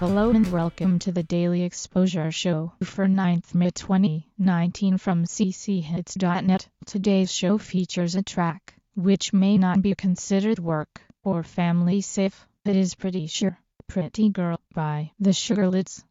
Hello and welcome to the Daily Exposure Show for 9th May 2019 from cchits.net. Today's show features a track which may not be considered work or family safe. It is Pretty Sure, Pretty Girl by the Sugarlids.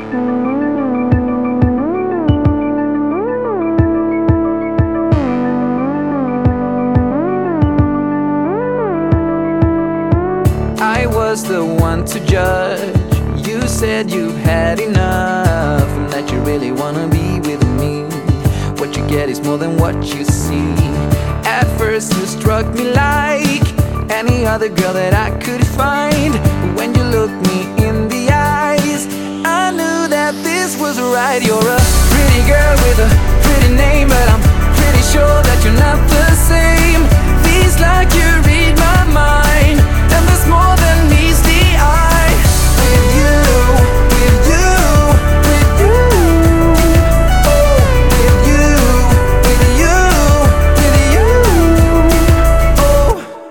I was the one to judge. You said you've had enough and that you really wanna be with me. What you get is more than what you see. At first you struck me like any other girl that I could find. But when you looked me in the eyes, I knew that this was right. You're a pretty girl with a pretty name, but I'm pretty sure that you're not the same. Feels like you read my mind, and there's more than meets the eye. With you, with you, with you, oh, with you, with you, with you, oh.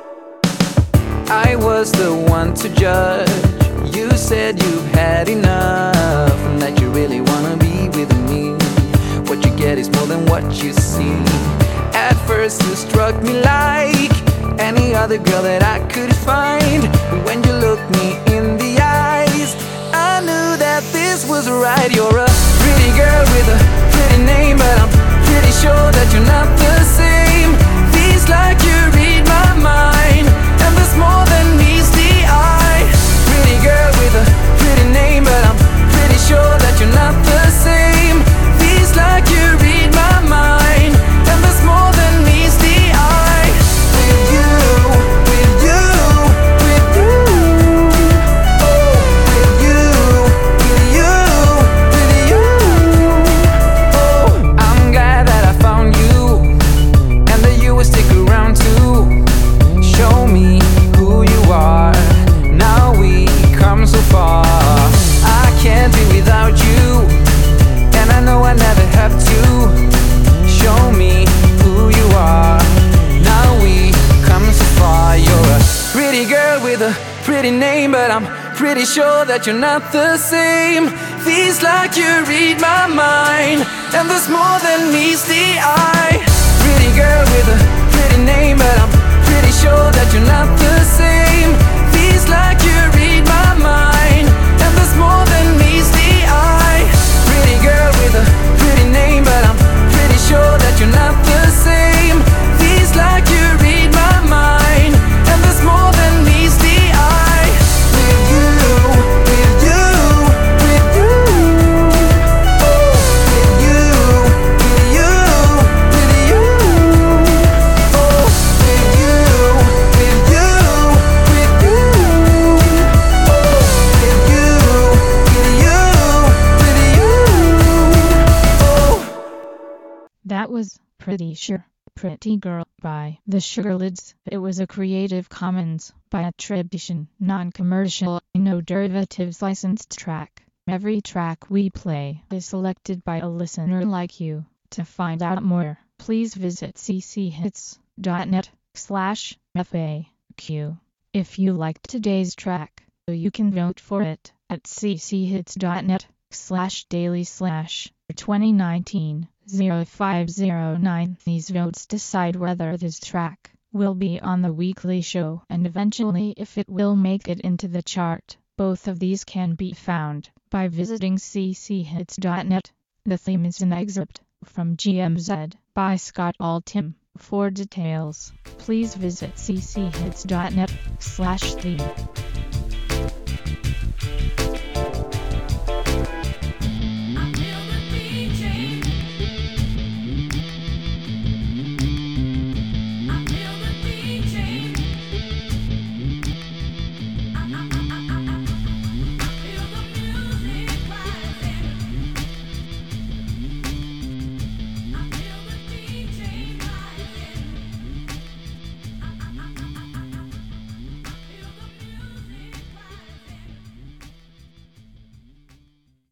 I was the one to judge. You said you've had enough and that you really wanna be with me. What you get is more than what you see. At first you struck me like any other girl that I could find. But when you looked me in the eyes, I knew that this was right. You're a pretty girl with a pretty name, but I'm pretty sure that you're not the same. Feels like you read my mind, and there's more than meets the eye. Pretty girl with a pretty name, but I'm pretty sure that you're not the same. Feels like you read my mind, and there's more than meets the eye. With you, with you, with you, oh, with you, with you, with you, oh. I'm glad that I found you, and that you will stick around too. Show me who you are. Now we come so far. I can't be without you, and I know I never have to. Show me who you are. Now we come so far. You're a pretty girl with a pretty name, but I'm pretty sure that you're not the same. Feels like you read my mind, and there's more than meets the eye. Pretty girl with a pretty name, but I'm pretty sure that you're not the same. Feels like you read my mind, and there's more than meets the eye. Pretty girl with a pretty name, but I'm pretty sure that you're not the same. Feels like you read my mind, and there's more than meets the eye. With you, with you, with you, oh, with you, with you, with you, oh, with you, with you, with you, oh, with you, with you, with you, oh. That was Pretty Sure, Pretty Girl by the Sugarlids. It was a Creative Commons by attribution, non-commercial, no derivatives licensed track. Every track we play is selected by a listener like you. To find out more, please visit cchits.net/FAQ. If you liked today's track, you can vote for it at cchits.net/daily/2019-0509. These votes decide whether this track will be on the weekly show and eventually if it will make it into the chart. Both of these can be found by visiting cchits.net. The theme is an excerpt from GMZ by Scott Altham. For details, please visit cchits.net/theme.